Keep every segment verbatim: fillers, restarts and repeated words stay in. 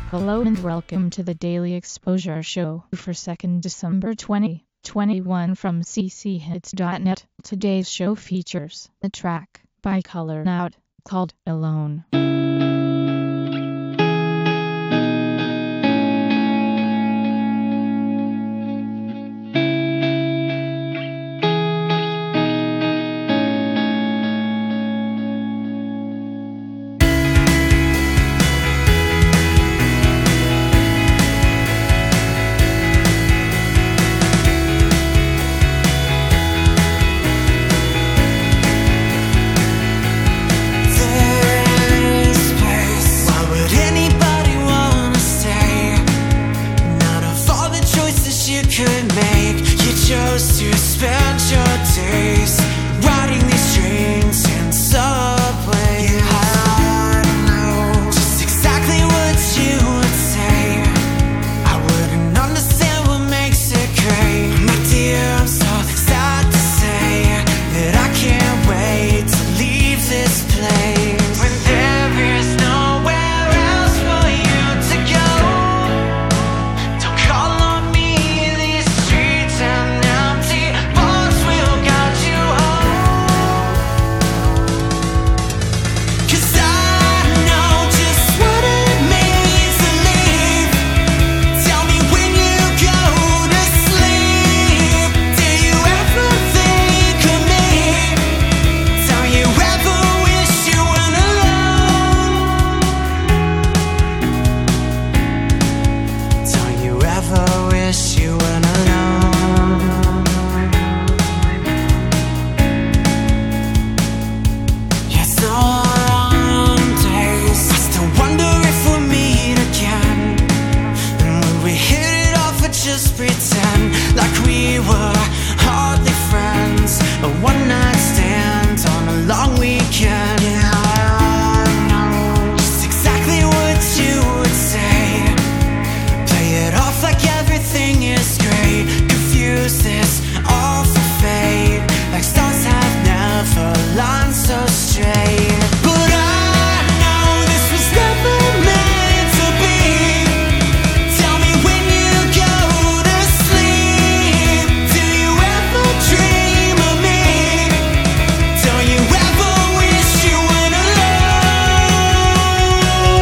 Hello and welcome to the Daily Exposure Show for second December twenty twenty-one from c c hits dot net. Today's show features a track by Color Out called Alone. To spend your days riding these trains and subways. I don't know just exactly what you would say. I wouldn't understand what makes it great. My dear, I'm so sad to say that I can't wait to leave this place. When there is nowhere else for you to go, don't call on me. These streets and just pretend like we were hardly friends. A one night stand on a long weekend. Yeah, I know just exactly what you would say. Play it off like everything is great. Confuse this all for fate, like stars have never lined so straight. But I know this was never meant to be. Tell me when you go to sleep, do you ever dream of me? Don't you ever wish you went alone?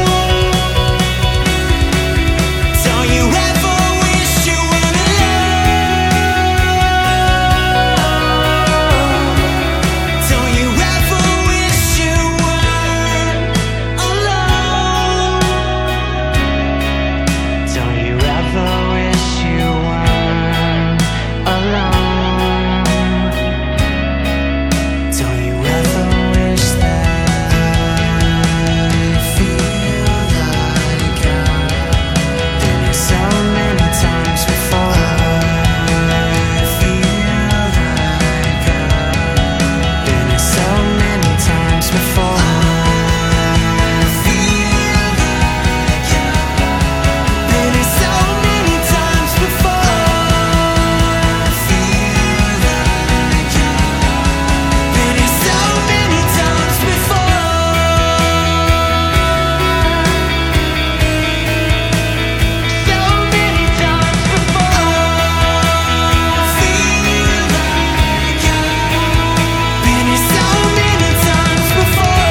Don't you ever wish you went alone? Don't you ever wish you weren't alone? Don't you ever wish you weren't alone? Don't you ever wish that it feel like I've been here so many times before? I feel like I've been here so many times before. I feel like I've been here so many times before. I feel like I've been here so many times before. So many times before. I feel like I've been here so many times before.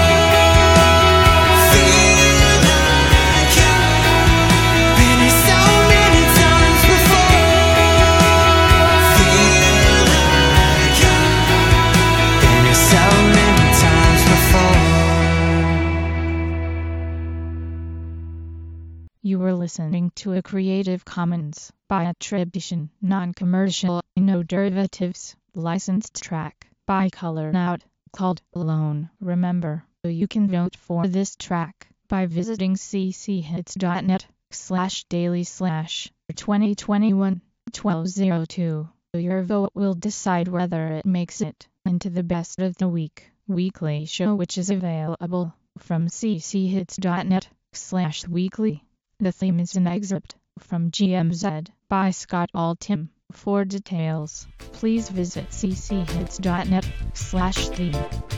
Feel like I've been here so many times before. Feel like I've been here so many times before. You were listening to a Creative Commons by attribution, non-commercial, no derivatives, licensed track by Color Out called Alone. Remember, you can vote for this track by visiting c c hits dot net slash daily slash twenty twenty-one twelve oh two. Your vote will decide whether it makes it into the best of the week weekly show, which is available from c c hits dot net slash weekly. The theme is an excerpt from G M Z by Scott Altham. For details, please visit c c hits dot net slash theme.